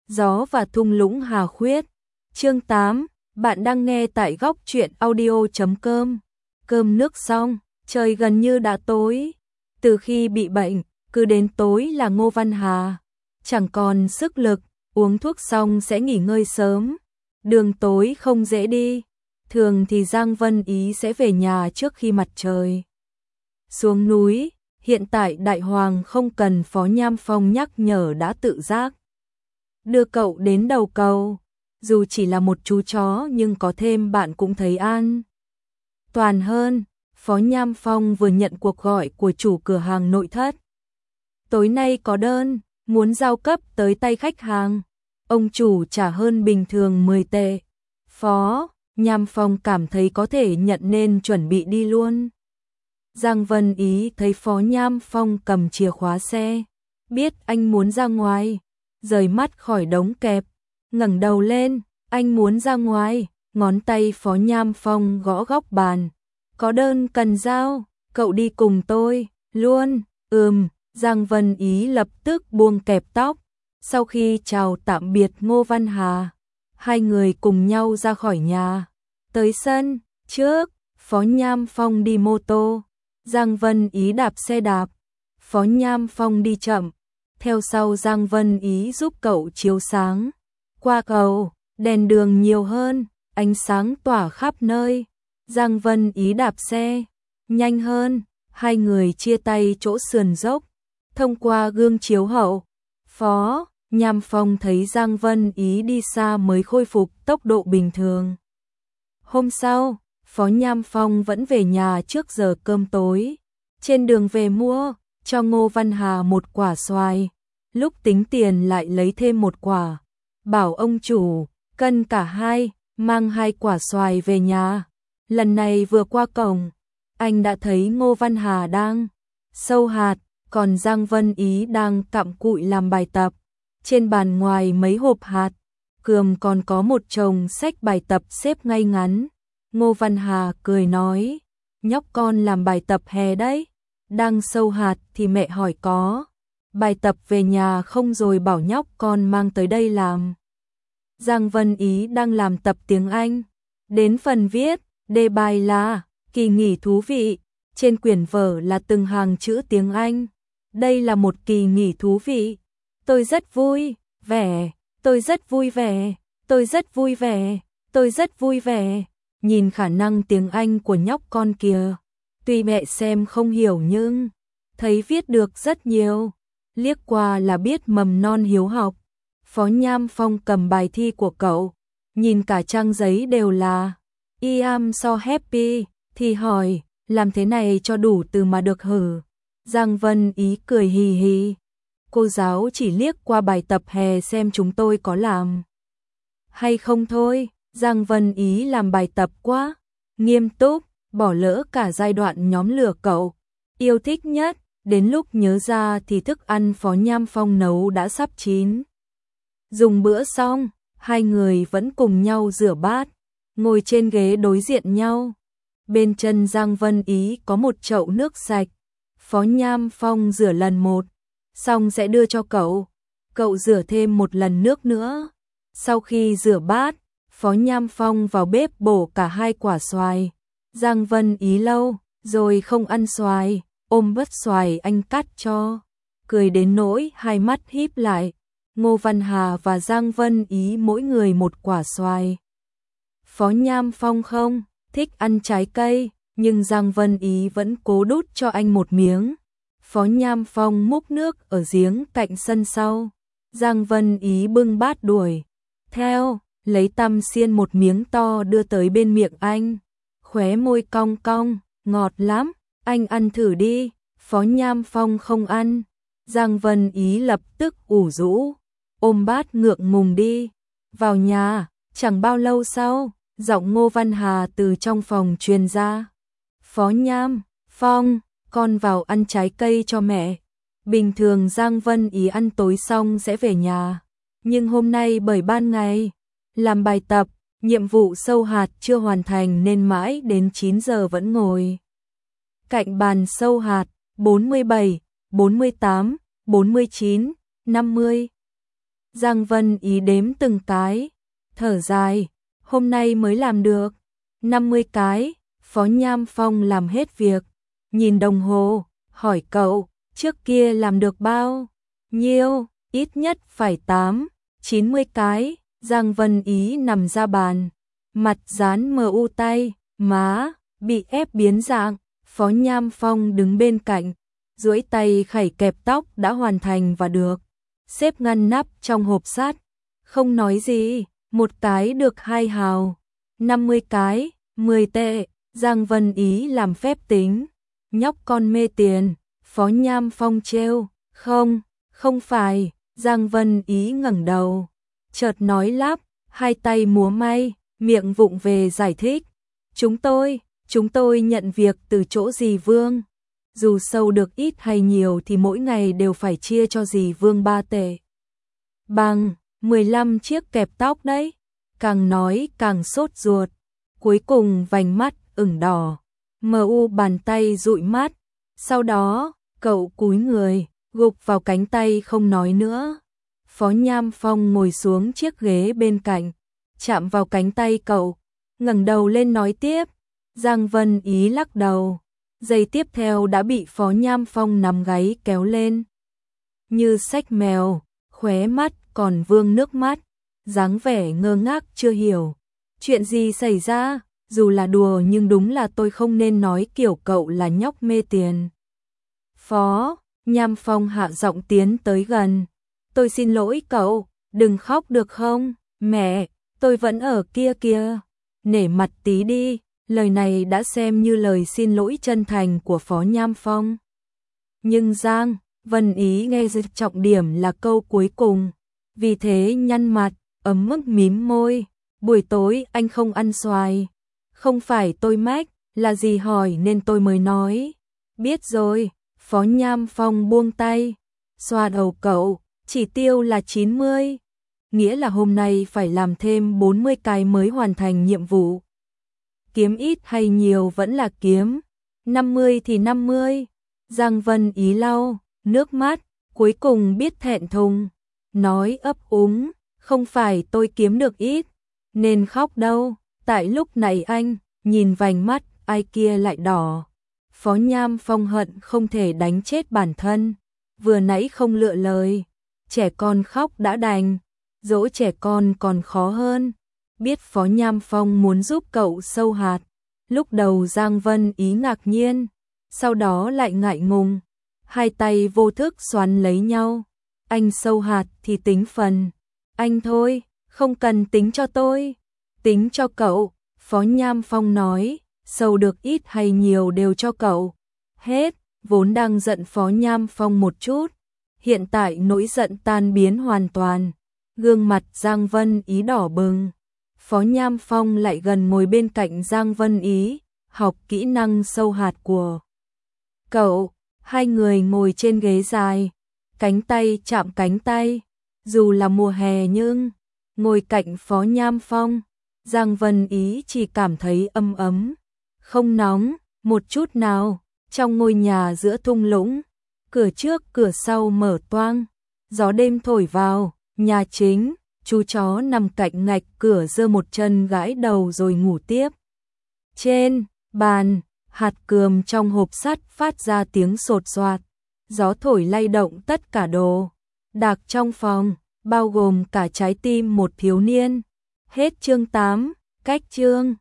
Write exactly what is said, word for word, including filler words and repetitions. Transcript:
Gió và thung lũng Hà Khuyết. Chương tám, bạn đang nghe tại góc truyện audio chấm com. Cơm nước xong, trời gần như đã tối. Từ khi bị bệnh, cứ đến tối là Ngô Văn Hà chẳng còn sức lực, uống thuốc xong sẽ nghỉ ngơi sớm. Đường tối không dễ đi, thường thì Giang Vân Ý sẽ về nhà trước khi mặt trời xuống núi. Hiện tại Đại Hoàng không cần Phó Nham Phong nhắc nhở đã tự giác đưa cậu đến đầu cầu. Dù chỉ là một chú chó nhưng có thêm bạn cũng thấy an toàn hơn. Phó Nham Phong vừa nhận cuộc gọi của chủ cửa hàng nội thất. Tối nay có đơn, muốn giao cấp tới tay khách hàng. Ông chủ trả hơn bình thường mười tệ. Phó Nham Phong cảm thấy có thể nhận nên chuẩn bị đi luôn. Giang Vân Ý thấy Phó Nham Phong cầm chìa khóa xe, biết anh muốn ra ngoài, rời mắt khỏi đống kẹp, ngẩng đầu lên, anh muốn ra ngoài, ngón tay Phó Nham Phong gõ góc bàn. Có đơn cần giao, cậu đi cùng tôi, luôn, ừm, Giang Vân Ý lập tức buông kẹp tóc. Sau khi chào tạm biệt Ngô Văn Hà, hai người cùng nhau ra khỏi nhà. Tới sân, trước, Phó Nham Phong đi mô tô, Giang Vân Ý đạp xe đạp. Phó Nham Phong đi chậm, theo sau Giang Vân Ý giúp cậu chiếu sáng. Qua cầu, đèn đường nhiều hơn, ánh sáng tỏa khắp nơi. Giang Vân Ý đạp xe nhanh hơn, hai người chia tay chỗ sườn dốc. Thông qua gương chiếu hậu, Phó Nham Phong thấy Giang Vân Ý đi xa mới khôi phục tốc độ bình thường. Hôm sau, Phó Nham Phong vẫn về nhà trước giờ cơm tối. Trên đường về mua cho Ngô Văn Hà một quả xoài. Lúc tính tiền lại lấy thêm một quả. Bảo ông chủ cân cả hai, mang hai quả xoài về nhà. Lần này vừa qua cổng, anh đã thấy Ngô Văn Hà đang sâu hạt, còn Giang Vân Ý đang cặm cụi làm bài tập. Trên bàn ngoài mấy hộp hạt, cườm còn có một chồng sách bài tập xếp ngay ngắn. Ngô Văn Hà cười nói, nhóc con làm bài tập hè đấy, đang sâu hạt thì mẹ hỏi có bài tập về nhà không rồi bảo nhóc con mang tới đây làm. Giang Vân Ý đang làm tập tiếng Anh, đến phần viết, đề bài là kỳ nghỉ thú vị, trên quyển vở là từng hàng chữ tiếng Anh. Đây là một kỳ nghỉ thú vị, tôi rất vui vẻ, tôi rất vui vẻ, tôi rất vui vẻ, tôi rất vui vẻ. Nhìn khả năng tiếng Anh của nhóc con kìa, tuy mẹ xem không hiểu nhưng thấy viết được rất nhiều, liếc qua là biết mầm non hiếu học. Phó Nham Phong cầm bài thi của cậu, nhìn cả trang giấy đều là I am so happy, thì hỏi, làm thế này cho đủ từ mà được hử? Giang Vân Ý cười hì hì, cô giáo chỉ liếc qua bài tập hè xem chúng tôi có làm hay không thôi. Giang Vân Ý làm bài tập quá nghiêm túc, bỏ lỡ cả giai đoạn nhóm lửa cậu yêu thích nhất. Đến lúc nhớ ra thì thức ăn Phó Nham Phong nấu đã sắp chín. Dùng bữa xong, hai người vẫn cùng nhau rửa bát, ngồi trên ghế đối diện nhau. Bên chân Giang Vân Ý có một chậu nước sạch. Phó Nham Phong rửa lần một, xong sẽ đưa cho cậu. Cậu rửa thêm một lần nước nữa. Sau khi rửa bát, Phó Nham Phong vào bếp bổ cả hai quả xoài. Giang Vân Ý lâu rồi không ăn xoài, ôm bớt xoài anh cắt cho, cười đến nỗi hai mắt híp lại. Ngô Văn Hà và Giang Vân Ý mỗi người một quả xoài. Phó Nham Phong không thích ăn trái cây, nhưng Giang Vân Ý vẫn cố đút cho anh một miếng. Phó Nham Phong múc nước ở giếng cạnh sân sau. Giang Vân Ý bưng bát đuổi theo, lấy tăm xiên một miếng to đưa tới bên miệng anh. Khóe môi cong cong, ngọt lắm, anh ăn thử đi. Phó Nham Phong không ăn. Giang Vân Ý lập tức ủ rũ, ôm bát ngượng ngùng đi. Vào nhà, chẳng bao lâu sau, giọng Ngô Văn Hà từ trong phòng truyền ra. Phó Nham Phong, con vào ăn trái cây cho mẹ. Bình thường Giang Vân Ý ăn tối xong sẽ về nhà, nhưng hôm nay bởi ban ngày làm bài tập, nhiệm vụ sâu hạt chưa hoàn thành nên mãi đến chín giờ vẫn ngồi cạnh bàn sâu hạt. Bốn mươi bảy, bốn mươi tám, bốn mươi chín, năm mươi. Giang Vân Ý đếm từng cái, thở dài, hôm nay mới làm được năm mươi cái. Phó Nham Phong làm hết việc, nhìn đồng hồ, hỏi cậu, trước kia làm được bao nhiêu? Ít nhất phải tám, chín mươi cái. Giang Vân Ý nằm ra bàn, mặt dán mờ u, tay, má bị ép biến dạng. Phó Nham Phong đứng bên cạnh, duỗi tay khẩy kẹp tóc đã hoàn thành và được xếp ngăn nắp trong hộp sắt, không nói gì. Một cái được hai hào, năm mươi cái, mười tệ. Giang Vân Ý làm phép tính, nhóc con mê tiền. Phó Nham Phong trêu, không, không phải. Giang Vân Ý ngẩng đầu, chợt nói lắp, hai tay múa may, miệng vụng về giải thích. Chúng tôi, chúng tôi nhận việc từ chỗ dì Vương. Dù sâu được ít hay nhiều thì mỗi ngày đều phải chia cho dì Vương ba tệ. Bằng mười lăm chiếc kẹp tóc đấy. Càng nói càng sốt ruột, cuối cùng vành mắt ửng đỏ, mờ u bàn tay dụi mắt. Sau đó, cậu cúi người, gục vào cánh tay không nói nữa. Phó Nham Phong ngồi xuống chiếc ghế bên cạnh, chạm vào cánh tay cậu, ngẩng đầu lên nói tiếp. Giang Vân Ý lắc đầu, giây tiếp theo đã bị Phó Nham Phong nắm gáy kéo lên. Như xách mèo, khóe mắt còn vương nước mắt, dáng vẻ ngơ ngác chưa hiểu. Chuyện gì xảy ra? Dù là đùa nhưng đúng là tôi không nên nói kiểu cậu là nhóc mê tiền. Phó Nham Phong hạ giọng tiến tới gần. Tôi xin lỗi cậu, đừng khóc được không? Mẹ, tôi vẫn ở kia kìa. Nể mặt tí đi. Lời này đã xem như lời xin lỗi chân thành của Phó Nham Phong. Nhưng Giang Vân Ý nghe trọng điểm là câu cuối cùng, vì thế nhăn mặt, ấm mức mím môi. Buổi tối anh không ăn xoài. Không phải tôi mách, là dì hỏi nên tôi mới nói. Biết rồi. Phó Nham Phong buông tay, xoa đầu cậu, chỉ tiêu là chín mươi. Nghĩa là hôm nay phải làm thêm bốn mươi cái mới hoàn thành nhiệm vụ. Kiếm ít hay nhiều vẫn là kiếm, năm mươi thì năm mươi. Giang Vân Ý lau nước mắt, cuối cùng biết thẹn thùng, nói ấp úng, không phải tôi kiếm được ít, nên khóc đâu. Tại lúc này anh, nhìn vành mắt ai kia lại đỏ. Phó Nham Phong hận không thể đánh chết bản thân, vừa nãy không lựa lời. Trẻ con khóc đã đành, dỗ trẻ con còn khó hơn. Biết Phó Nham Phong muốn giúp cậu sâu hạt, lúc đầu Giang Vân Ý ngạc nhiên, sau đó lại ngại ngùng, hai tay vô thức xoắn lấy nhau. Anh sâu hạt thì tính phần anh thôi, không cần tính cho tôi, tính cho cậu. Phó Nham Phong nói, sâu được ít hay nhiều đều cho cậu hết. Vốn đang giận Phó Nham Phong một chút, hiện tại nỗi giận tan biến hoàn toàn, gương mặt Giang Vân Ý đỏ bừng. Phó Nham Phong lại gần ngồi bên cạnh Giang Vân Ý, học kỹ năng sâu hạt của cậu. Hai người ngồi trên ghế dài, cánh tay chạm cánh tay. Dù là mùa hè nhưng ngồi cạnh Phó Nham Phong, Giang Vân Ý chỉ cảm thấy ấm ấm, không nóng một chút nào. Trong ngôi nhà giữa thung lũng, cửa trước cửa sau mở toang, gió đêm thổi vào. Nhà chính, chú chó nằm cạnh ngạch cửa giơ một chân gãi đầu rồi ngủ tiếp. Trên bàn, hạt cườm trong hộp sắt phát ra tiếng sột soạt, gió thổi lay động tất cả đồ đạc trong phòng, bao gồm cả trái tim một thiếu niên. Hết chương tám, cách chương